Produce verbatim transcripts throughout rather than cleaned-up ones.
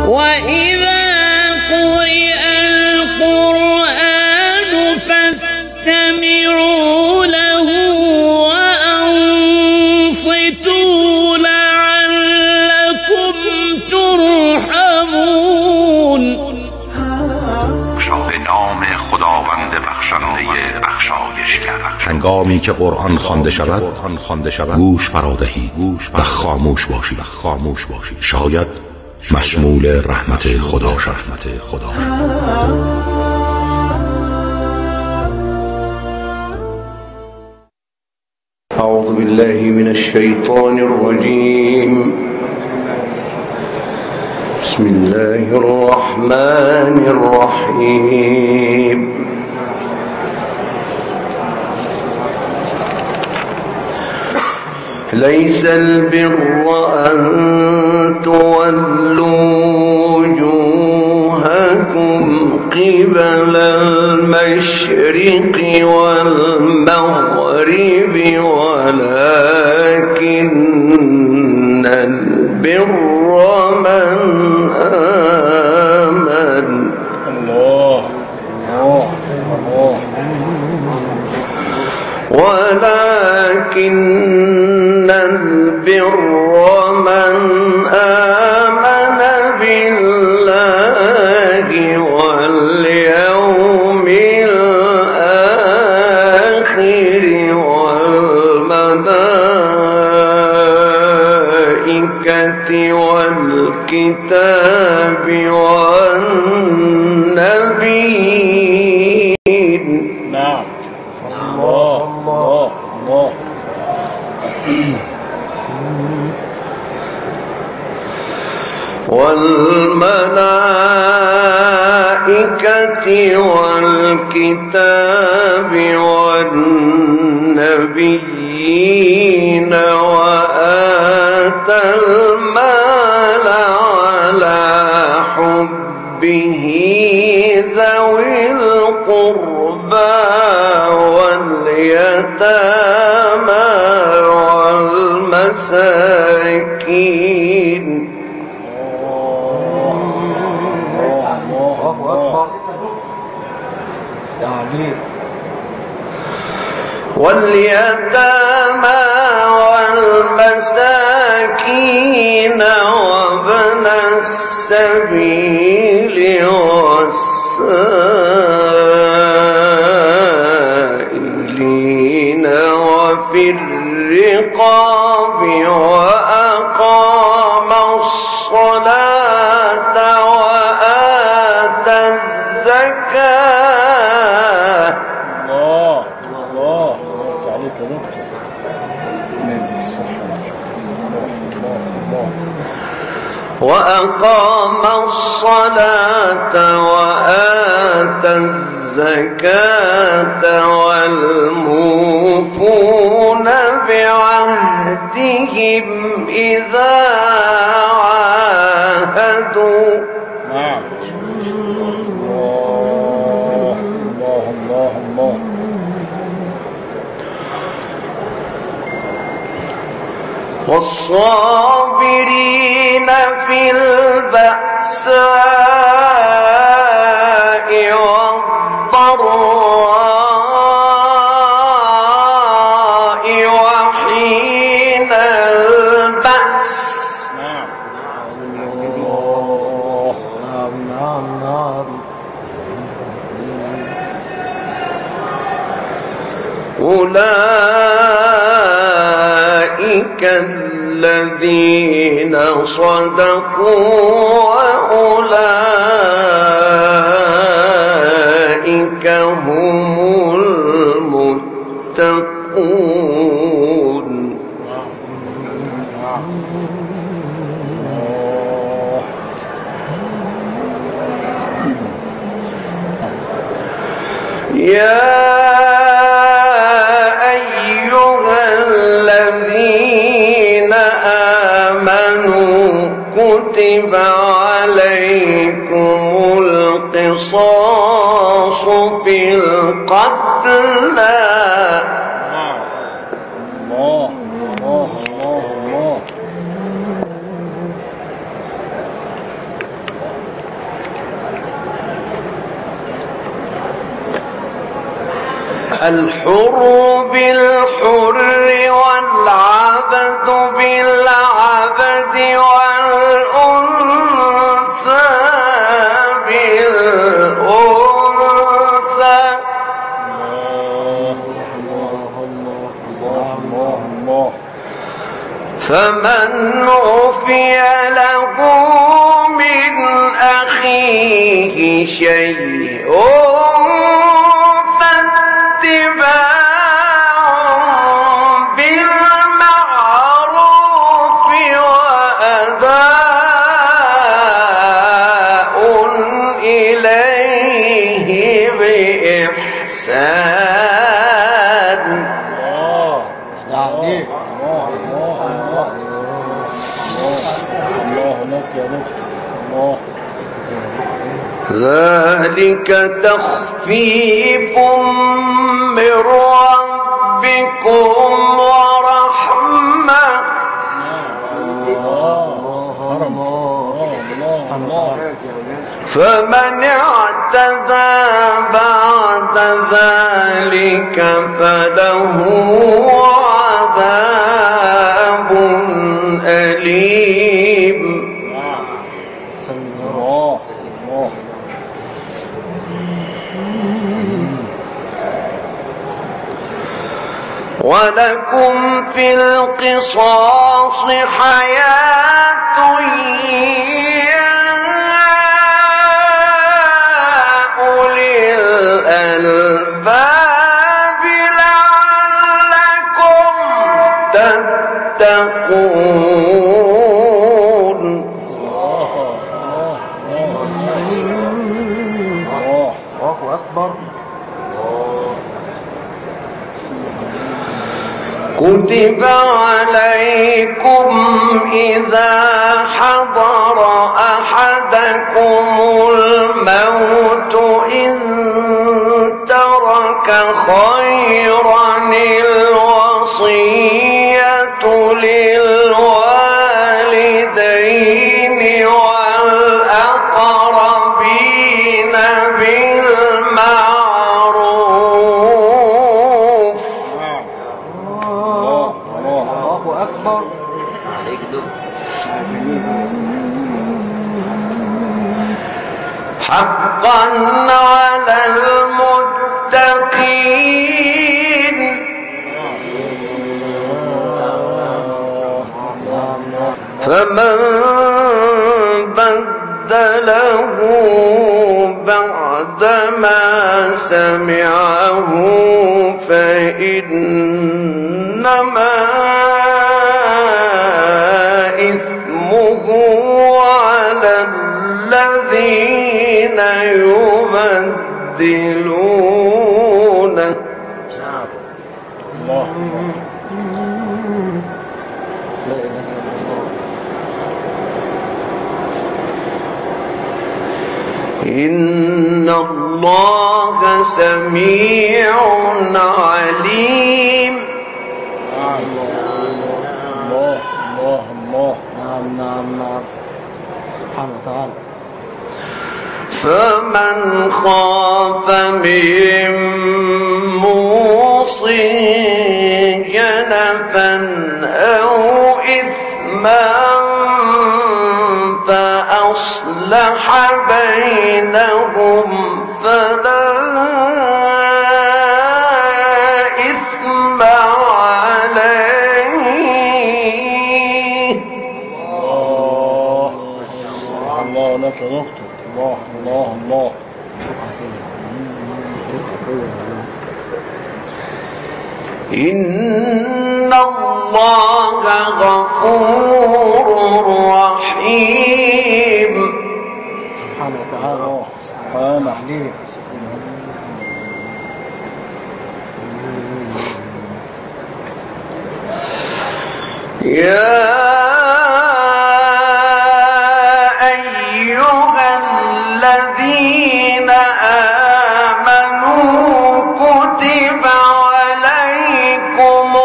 وإذا قرئ القرآن فاستمعوا له وأنصتوا لعلكم ترحمون. به نام خداوند بخشنده بخشایشگر. هنگامی که قرآن خوانده شود گوش فرادهی و خاموش باشی خاموش باشی شاید مشمول رحمت خدا شد. أعوذ بالله من الشيطان الرجيم. بسم الله الرحمن الرحيم. ليس البر أن تولوا وجوهكم قبل المشرق والمغرب ولكن البر من آمن. الله الله الله. ولكن البر من آمن بالله واليوم الآخر والملائكة والكتاب والنبيين. نعم. الله الله الله. والملائكة والكتاب والنبيين وآتى المال على حبه ذوي القربى واليتامى والمساكين. واليتامى والمساكين وابن السبيل والسائلين وفي الرقاب وأقام الصلاة وآتى الزكاة. الله الله عليك يا دكتور. وأقام الصلاة وآتى الزكاة والموفون بعهدهم إذا عاهدوا. نعم. الله الله الله الله. والصابرين في البأساء والضراء وحين البأس. نعم نعم نعم. أولئك الذين صدقوا وأولئك هم المتقون. يا كتب عليكم القصاص في القتلى. الله الله الله الله. الحر بالحر والعبد بالعبد والأنثى بالأنثى فمن عفي له من أخيه شيء فاتباع بالمعروف وأداء إليه بإحسان. ذلك تخفيف من ربكم ورحمة فمن اعتدى بعد ذلك فله عذاب أليم. ولكم في القصاص حياة يا أولي الألباب لعلكم تتقون. الله أكبر. كتب عليكم إذا حضر أحدكم الموت إن ترك خيرا الوصية للوالدين والأقربين بالمعروف. الله أكبر. حقا على المتقين. فمن بدله بعدما سمعه فإنما إثمه على الذين يبدلونه. الله. إن الله سميع عليم. الله الله الله. نعم نعم نعم. سبحانه وتعالى. فمن خاف من موص جنفا أو إثما فأصلح بينهم فلا إثم عليه. الله الله لك يا دكتور. الله الله الله. إن الله غفور رحيم. سبحانه وتعالى. سبحانه عليم. يا أيها الذين آمنوا كتب عليكم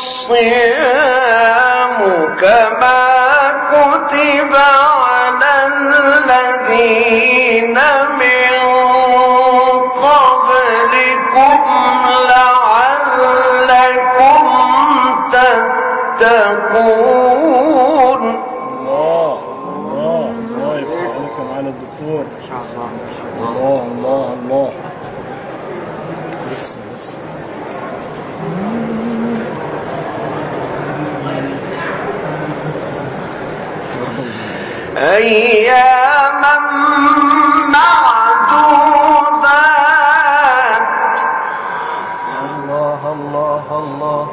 الصيام كما كتب على الذين من قبلكم لعلكم دكتور. الله الله الله. لسه لسه. أياما معدودات. الله الله الله.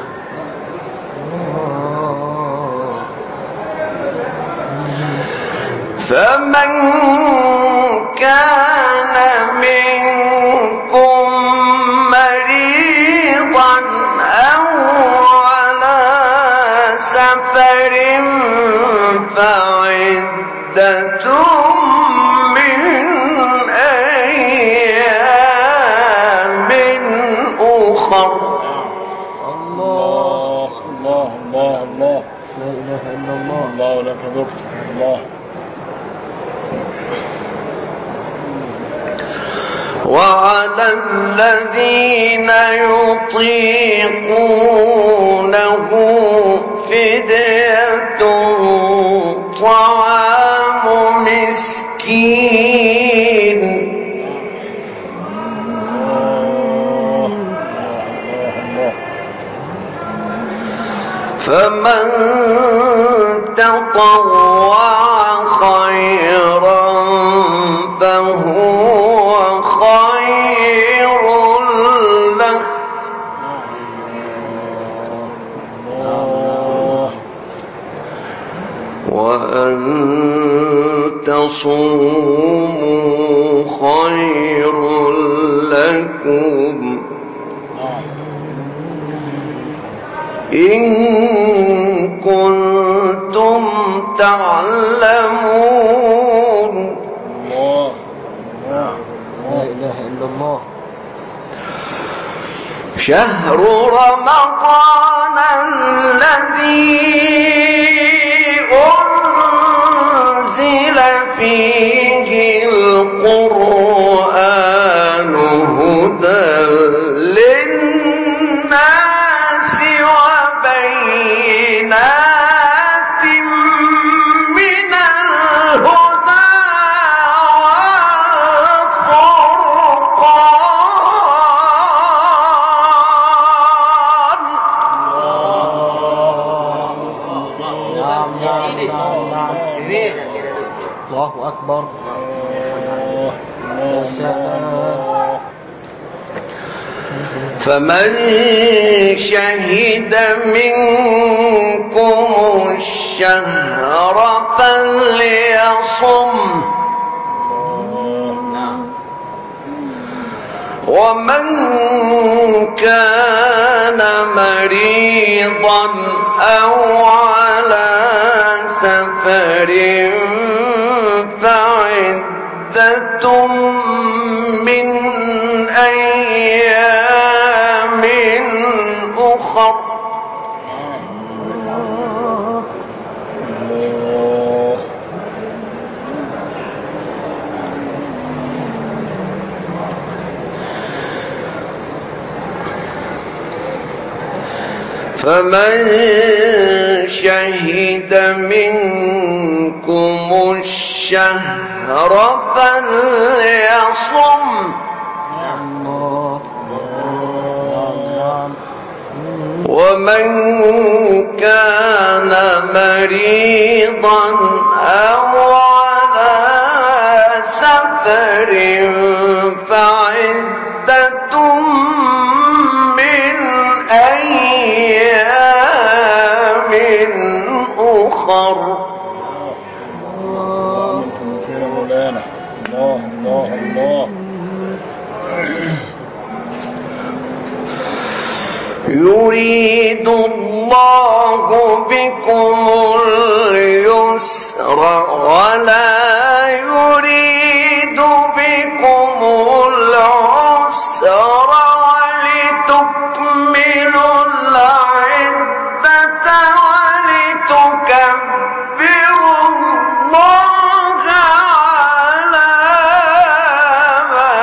فمن كان منكم مريضا أو على سفر فعدة من أيام أخر. الله الله الله الله. لا إله إلا الله. الله لك دكتور. الله. وعلى الذين يطيقونه فدية طعام مسكين. فمن تطوع خيرا فهو خير له. وأن تصوموا خير لكم إن كنتم تعلمون. الله لا إله إلا الله. شهر رمضان الذي أنزل فيه القرآن هدى للناس وبينات من الهدى الله أكبر. يا سلام. فمن شهد منكم الشهر فليصم. ومن كان مريضا أو على سفر فعدة من أيام أخر. فمن شهد منكم الشهر فليصم. ومن كان مريضا أو على سفر فعدة من أيام أخر. الله الله الله. يريد الله بكم اليسر ولا يريد بكم العسر ولتكملوا العدة ولتكبروا الله على ما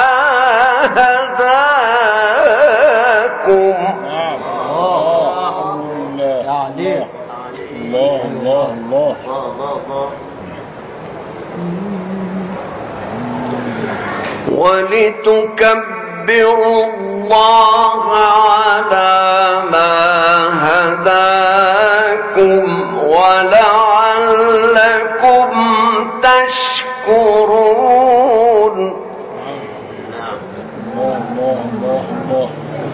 هداكم. الله الله الله. ولتكبروا الله على ما هداكم ولعلكم تشكرون. الله الله الله الله.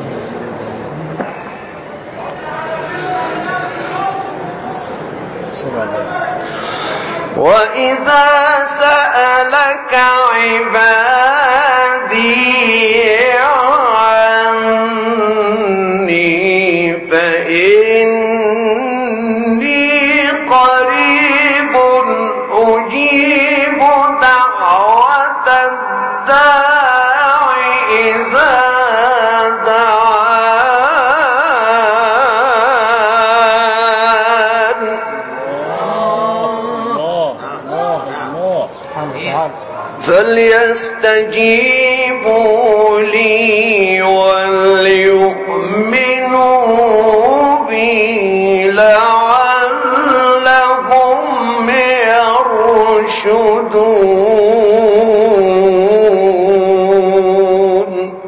وإذا سألك عبادي عني فإني قريب أجيب دعوة الداع إذا فليستجيبوا لي وليؤمنوا بي لعلهم يرشدون.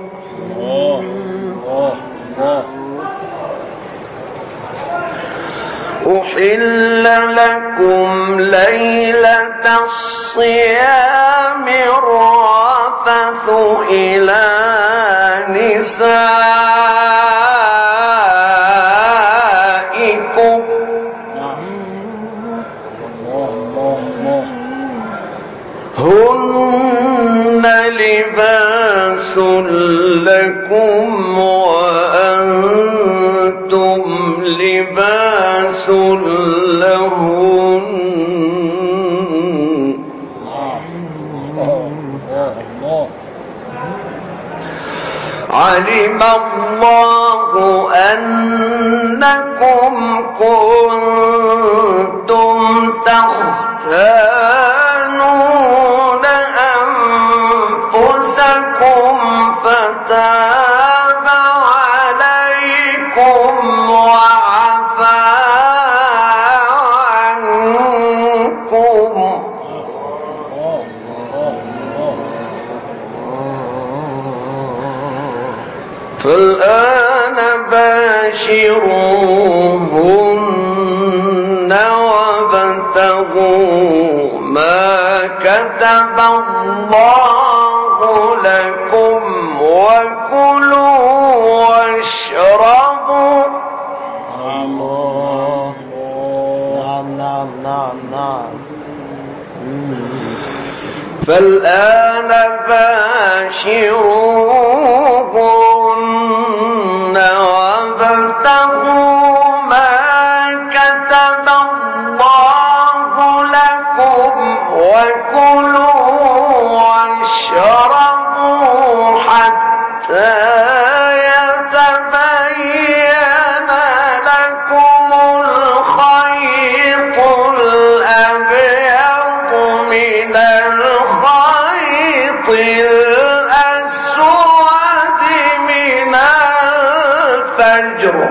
أحل لكم ليلة الصيام الرفث إلى نسائكم هن لباس لكم وأنتم لباس لهن. علم الله أنكم كنتم تختانون أنفسكم فتاب عليكم وعفى عنكم فالآن باشروهن وابتغوا ما كتب الله لكم وكلوا واشربوا. الله. نعم نعم نعم نعم. فالآن باشروهن وابتغوا ما كتب الله لكم وكلوا واشربوا حتى يتبين لكم الخيط الأبيض من الخيط الأسود من الفجر.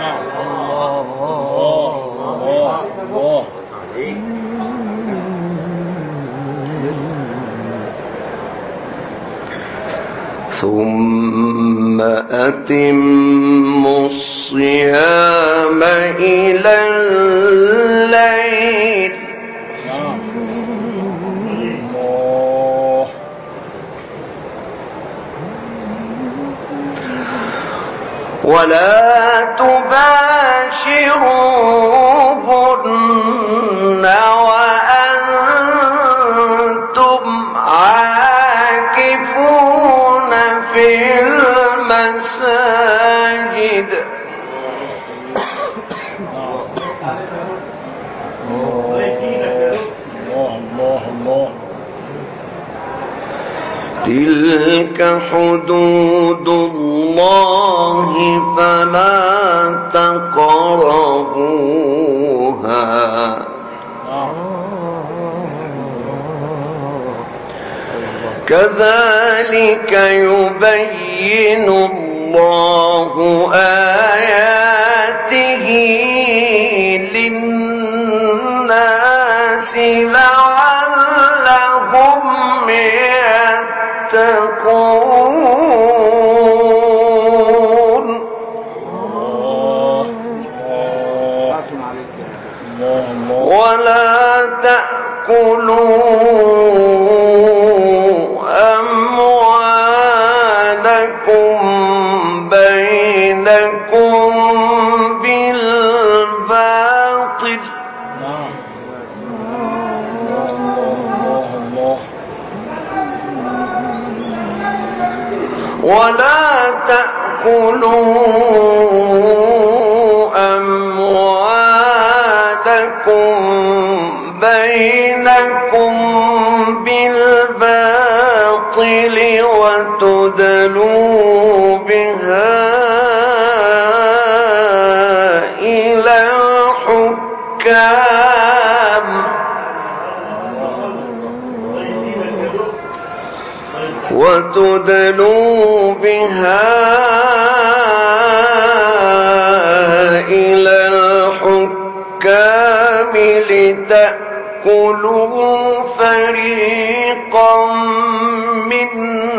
ثم أتموا الصيام إلى الليل ولا تباشروهن وأنتم عاكفون في المساجد تلك حدود الله فلا تقربوها كذلك يبين الله آياته للناس لعلهم يتقون. ولا تأكلوا أموالكم بينكم بالباطل وتدلوا بها إلى الحكام وتدلوا بها إلى الحكام لتأكلوا فريقا من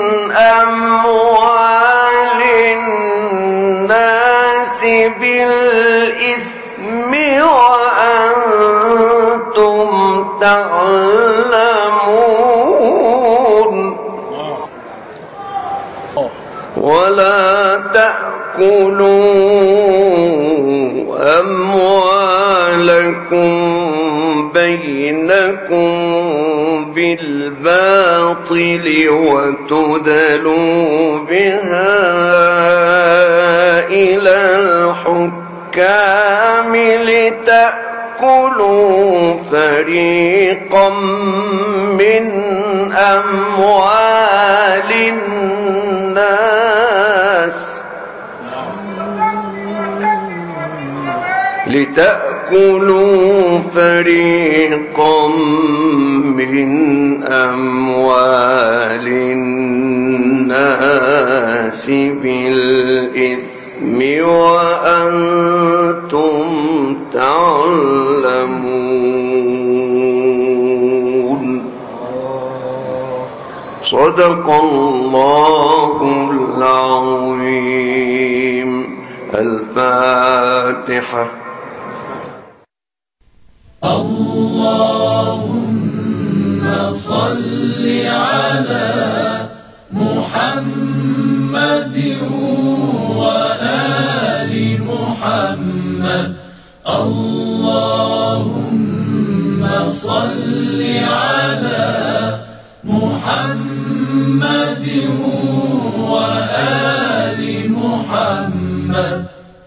أموال الناس بالإثم وأنتم تعلمون ولا تأكلوا أموالكم بينكم بالباطل وتدلوا بها إلى الحكام لتأكلوا فريقا من أموال الناس لتأكلوا فريقا من أموال الناس بالإثم وأنتم تعلمون. صدق الله العظيم. الفاتحة. اللهم صل على محمد وآل محمد. اللهم صل على محمد وآل محمد.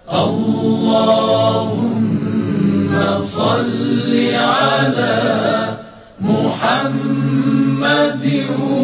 اللهم صل على محمد